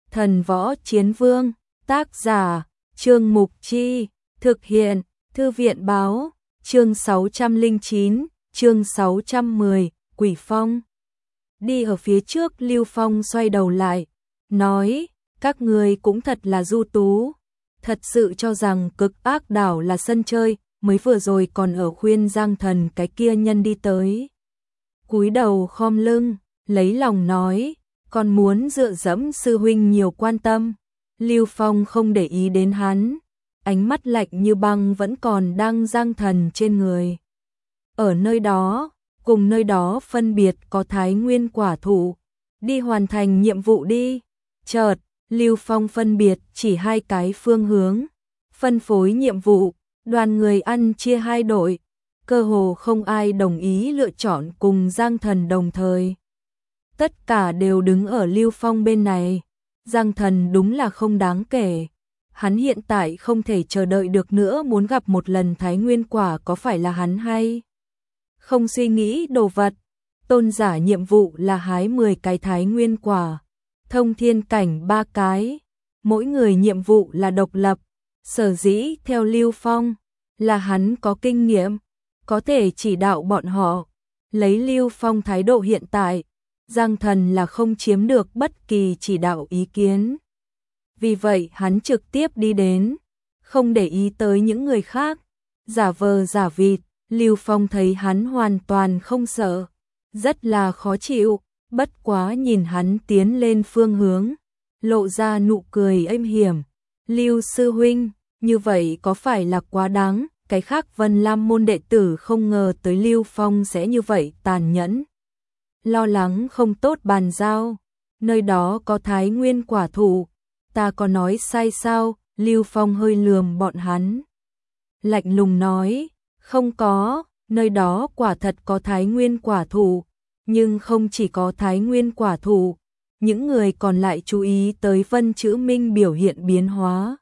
Thần Võ Chiến Vương, tác giả, Trương Mục Chi, thực hiện, Thư viện báo, chương 609, chương 610, Quỷ Phong. Đi ở phía trước Lưu Phong xoay đầu lại, nói, các người cũng thật là du tú, thật sự cho rằng Cực Ác Đảo là sân chơi, mới vừa rồi còn ở khuyên Giang Thần cái kia nhân đi tới. Cúi đầu khom lưng, lấy lòng nói, còn muốn dựa dẫm sư huynh nhiều quan tâm. Lưu Phong không để ý đến hắn, ánh mắt lạnh như băng vẫn còn đang Giang Thần trên người. Ở nơi đó, cùng nơi đó phân biệt có Thái Nguyên quả thụ, đi hoàn thành nhiệm vụ đi. Chợt, Lưu Phong phân biệt chỉ hai cái phương hướng, phân phối nhiệm vụ, đoàn người ăn chia hai đội, cơ hồ không ai đồng ý lựa chọn cùng Giang Thần đồng thời. Tất cả đều đứng ở Lưu Phong bên này. Giang Thần đúng là không đáng kể. Hắn hiện tại không thể chờ đợi được nữa, muốn gặp một lần Thái Nguyên quả có phải là hắn hay không suy nghĩ đồ vật. Tôn giả nhiệm vụ là hái 10 cái Thái Nguyên quả, thông thiên cảnh 3 cái, mỗi người nhiệm vụ là độc lập. Sở dĩ theo Lưu Phong là hắn có kinh nghiệm, có thể chỉ đạo bọn họ. Lấy Lưu Phong thái độ hiện tại, Giang Thần là không chiếm được bất kỳ chỉ đạo ý kiến. Vì vậy hắn trực tiếp đi đến, không để ý tới những người khác, giả vờ giả vịt. Lưu Phong thấy hắn hoàn toàn không sợ, rất là khó chịu, bất quá nhìn hắn tiến lên phương hướng, lộ ra nụ cười êm hiểm. Lưu sư huynh, như vậy có phải là quá đáng? Cái khác Vân Lam môn đệ tử không ngờ tới Lưu Phong sẽ như vậy tàn nhẫn. Lo lắng không tốt bàn giao, nơi đó có Thái Nguyên quả thụ, ta có nói sai sao? Lưu Phong hơi lườm bọn hắn, lạnh lùng nói, không có, nơi đó quả thật có Thái Nguyên quả thụ, nhưng không chỉ có Thái Nguyên quả thụ, những người còn lại chú ý tới Vân Chữ Minh biểu hiện biến hóa.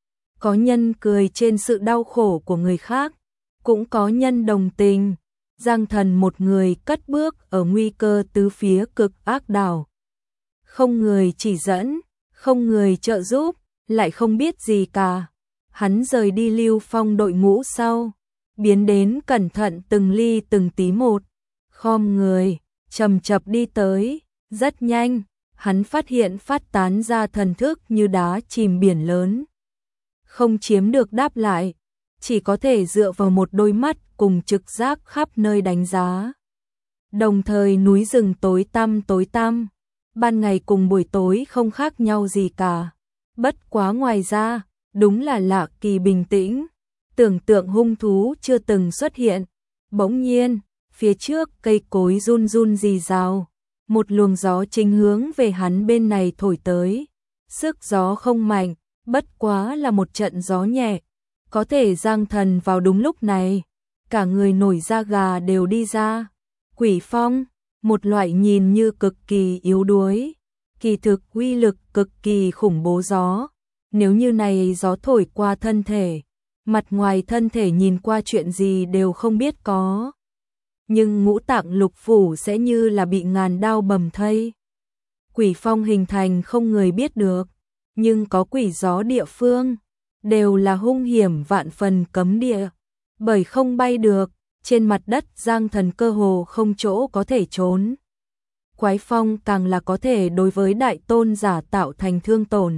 Có nhân cười trên sự đau khổ của người khác, cũng có nhân đồng tình. Giang Thần một người cất bước ở nguy cơ tứ phía Cực Ác Đảo. Không người chỉ dẫn, không người trợ giúp, lại không biết gì cả. Hắn rời đi Lưu Phong đội ngũ sau, biến đến cẩn thận từng ly từng tí một, khom người, chậm chậm đi tới. Rất nhanh, hắn phát hiện phát tán ra thần thức như đá chìm biển lớn. Không chiếm được đáp lại, chỉ có thể dựa vào một đôi mắt cùng trực giác khắp nơi đánh giá. Đồng thời núi rừng tối tăm, ban ngày cùng buổi tối không khác nhau gì cả. Bất quá ngoài ra, đúng là lạ kỳ bình tĩnh, tưởng tượng hung thú chưa từng xuất hiện. Bỗng nhiên, phía trước cây cối run run rì rào, một luồng gió chính hướng về hắn bên này thổi tới. Sức gió không mạnh, bất quá là một trận gió nhẹ, có thể Giang Thần vào đúng lúc này, cả người nổi da gà đều đi ra. Quỷ phong, một loại nhìn như cực kỳ yếu đuối, kỳ thực uy lực cực kỳ khủng bố gió. Nếu như này gió thổi qua thân thể, mặt ngoài thân thể nhìn qua chuyện gì đều không biết có, nhưng ngũ tạng lục phủ sẽ như là bị ngàn đao bầm thây. Quỷ phong hình thành không người biết được, nhưng có quỷ gió địa phương, đều là hung hiểm vạn phần cấm địa, bởi không bay được, trên mặt đất Giang Thần cơ hồ không chỗ có thể trốn. Quái phong càng là có thể đối với đại tôn giả tạo thành thương tổn.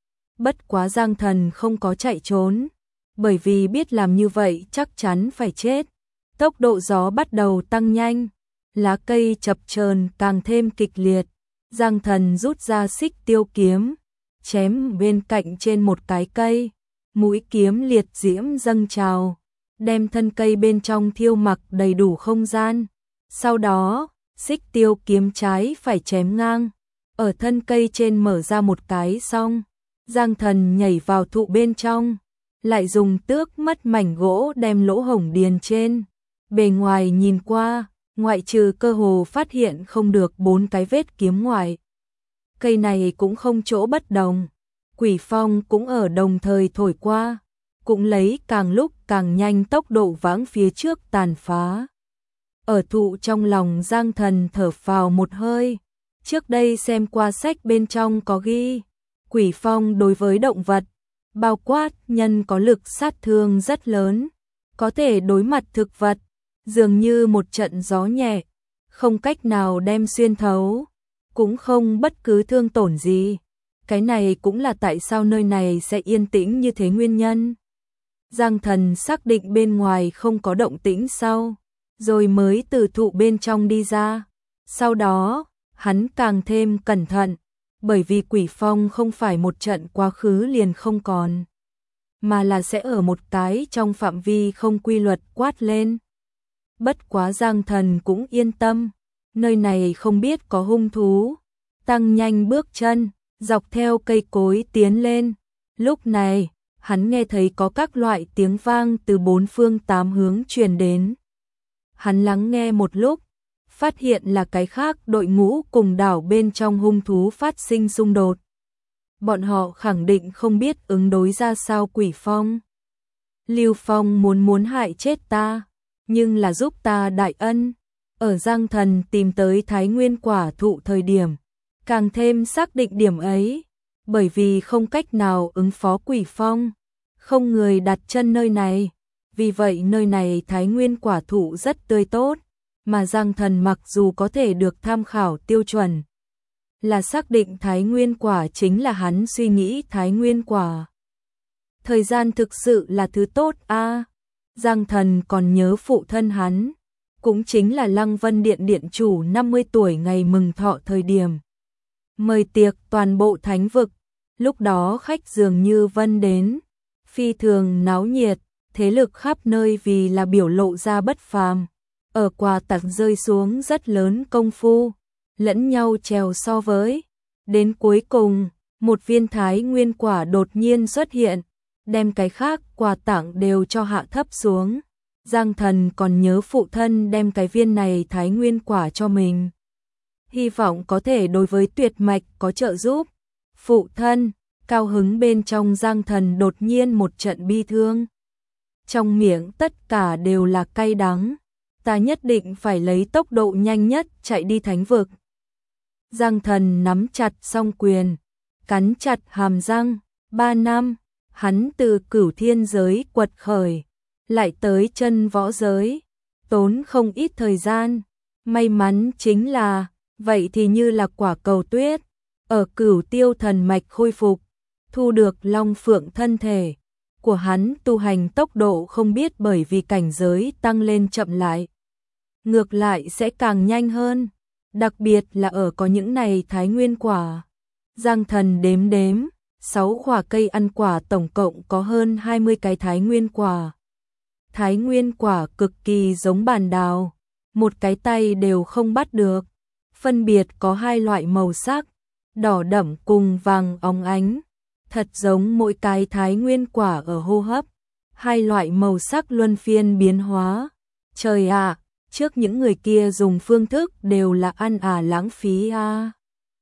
Bất quá Giang Thần không có chạy trốn, bởi vì biết làm như vậy chắc chắn phải chết. Tốc độ gió bắt đầu tăng nhanh, lá cây chập chờn càng thêm kịch liệt. Giang Thần rút ra xích tiêu kiếm, chém bên cạnh trên một cái cây, mũi kiếm liệt diễm dâng trào, đem thân cây bên trong thiêu mặc đầy đủ không gian. Sau đó, xích tiêu kiếm trái phải chém ngang, ở thân cây trên mở ra một cái xong, Giang Thần nhảy vào thụ bên trong, lại dùng tước mất mảnh gỗ đem lỗ hổng điền trên. Bề ngoài nhìn qua, ngoại trừ cơ hồ phát hiện không được 4 cái vết kiếm ngoài, cây này cũng không chỗ bất đồng. Quỷ phong cũng ở đồng thời thổi qua, cũng lấy càng lúc càng nhanh tốc độ vãng phía trước tàn phá. Ở thụ trong lòng Giang Thần thở phào một hơi, trước đây xem qua sách bên trong có ghi, Quỷ phong đối với động vật, bao quát nhân có lực sát thương rất lớn, có thể đối mặt thực vật, dường như một trận gió nhẹ, không cách nào đem xuyên thấu, cũng không bất cứ thương tổn gì. Cái này cũng là tại sao nơi này sẽ yên tĩnh như thế nguyên nhân. Giang Thần xác định bên ngoài không có động tĩnh sau, rồi mới từ thụ bên trong đi ra. Sau đó, hắn càng thêm cẩn thận, bởi vì quỷ phong không phải một trận quá khứ liền không còn, mà là sẽ ở một cái trong phạm vi không quy luật quát lên. Bất quá Giang Thần cũng yên tâm, nơi này không biết có hung thú, tăng nhanh bước chân, dọc theo cây cối tiến lên. Lúc này, hắn nghe thấy có các loại tiếng vang từ bốn phương tám hướng truyền đến. Hắn lắng nghe một lúc, phát hiện là cái khác đội ngũ cùng đảo bên trong hung thú phát sinh xung đột. Bọn họ khẳng định không biết ứng đối ra sao quỷ phong. Lưu Phong muốn hại chết ta, nhưng là giúp ta đại ân. Ở Giang Thần tìm tới Thái Nguyên quả thụ thời điểm, càng thêm xác định điểm ấy, bởi vì không cách nào ứng phó quỷ phong, không người đặt chân nơi này. Vì vậy nơi này Thái Nguyên quả thụ rất tươi tốt, mà Giang Thần mặc dù có thể được tham khảo tiêu chuẩn, là xác định Thái Nguyên quả chính là hắn suy nghĩ Thái Nguyên quả. Thời gian thực sự là thứ tốt a. Giang Thần còn nhớ phụ thân hắn, cũng chính là Lăng Vân Điện điện chủ 50 tuổi ngày mừng thọ thời điểm mời tiệc toàn bộ thánh vực, lúc đó khách dường như vân đến, phi thường náo nhiệt, thế lực khắp nơi vì là biểu lộ ra bất phàm, ở quà tặng rơi xuống rất lớn công phu, lẫn nhau trèo so với. Đến cuối cùng, một viên Thái Nguyên quả đột nhiên xuất hiện, đem cái khác quà tặng đều cho hạ thấp xuống. Giang Thần còn nhớ phụ thân đem cái viên này Thái Nguyên quả cho mình, hy vọng có thể đối với tuyệt mạch có trợ giúp. Phụ thân, cao hứng bên trong Giang Thần đột nhiên một trận bi thương. Trong miệng tất cả đều là cay đắng, ta nhất định phải lấy tốc độ nhanh nhất chạy đi thánh vực. Giang Thần nắm chặt song quyền, cắn chặt hàm răng. 3 năm, hắn từ Cửu Thiên giới quật khởi, lại tới chân võ giới, tốn không ít thời gian. May mắn chính là, vậy thì như là quả cầu tuyết, ở Cửu Tiêu thần mạch khôi phục, thu được Long Phượng thân thể của hắn, tu hành tốc độ không biết bởi vì cảnh giới tăng lên chậm lại, ngược lại sẽ càng nhanh hơn, đặc biệt là ở có những này Thái Nguyên quả. Giang Thần đếm đếm, 6 quả cây ăn quả tổng cộng có hơn 20 cái Thái Nguyên quả. Thái Nguyên quả cực kỳ giống bản đào, một cái tay đều không bắt được, phân biệt có 2 loại màu sắc, đỏ đậm cùng vàng óng ánh, thật giống mỗi cái Thái Nguyên quả ở hô hấp, 2 loại màu sắc luân phiên biến hóa. Trời ạ, trước những người kia dùng phương thức đều là ăn lãng phí a.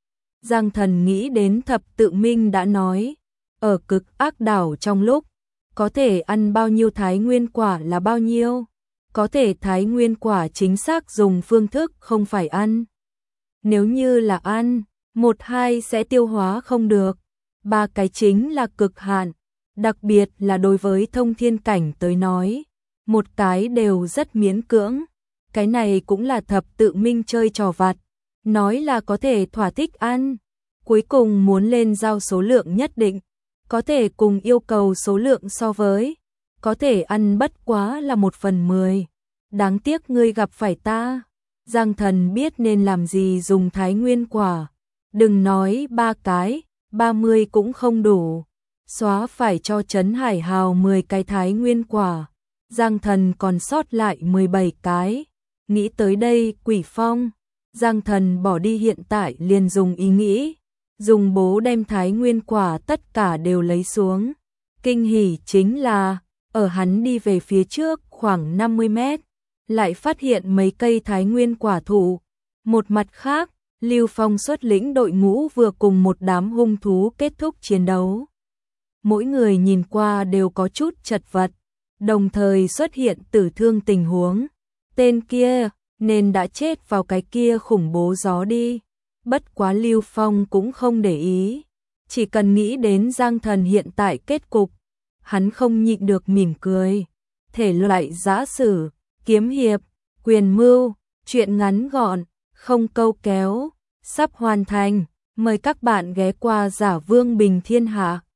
Giang Thần nghĩ đến Thập Tự Minh đã nói, ở cực ác đảo trong lúc, có thể ăn bao nhiêu Thái Nguyên quả là bao nhiêu, có thể Thái Nguyên quả chính xác dùng phương thức không phải ăn. Nếu như là ăn, 1-2 sẽ tiêu hóa không được, 3 cái chính là cực hạn, đặc biệt là đối với thông thiên cảnh tới nói, một cái đều rất miễn cưỡng. Cái này cũng là Thập Tự Minh chơi trò vặt, nói là có thể thỏa thích ăn, cuối cùng muốn lên giao số lượng nhất định, có thể cùng yêu cầu số lượng so với, có thể ăn bất quá là 1/10. Đáng tiếc ngươi gặp phải ta. Giang Thần biết nên làm gì dùng Thái Nguyên quả, đừng nói 3 cái, 30 cũng không đủ, xóa phải cho Trấn Hải Hào 10 cái Thái Nguyên quả, Giang Thần còn sót lại 17 cái. Nghĩ tới đây quỷ phong, Giang Thần bỏ đi hiện tại liền dùng ý nghĩ, dùng bố đem Thái Nguyên quả tất cả đều lấy xuống. Kinh hỉ chính là, ở hắn đi về phía trước khoảng 50 mét, lại phát hiện mấy cây Thái Nguyên quả thụ. Một mặt khác, Lưu Phong xuất lĩnh đội ngũ vừa cùng một đám hung thú kết thúc chiến đấu. Mỗi người nhìn qua đều có chút chật vật, đồng thời xuất hiện tử thương tình huống. Tên kia nên đã chết vào cái kia khủng bố gió đi. Bất quá Lưu Phong cũng không để ý, Chỉ cần nghĩ đến Giang Thần hiện tại kết cục, hắn không nhịn được mỉm cười. Thể loại giã sử, kiếm hiệp, quyền mưu, truyện ngắn gọn, không câu kéo, sắp hoàn thành. Mời các bạn ghé qua Giả Vương Bình Thiên Hạ.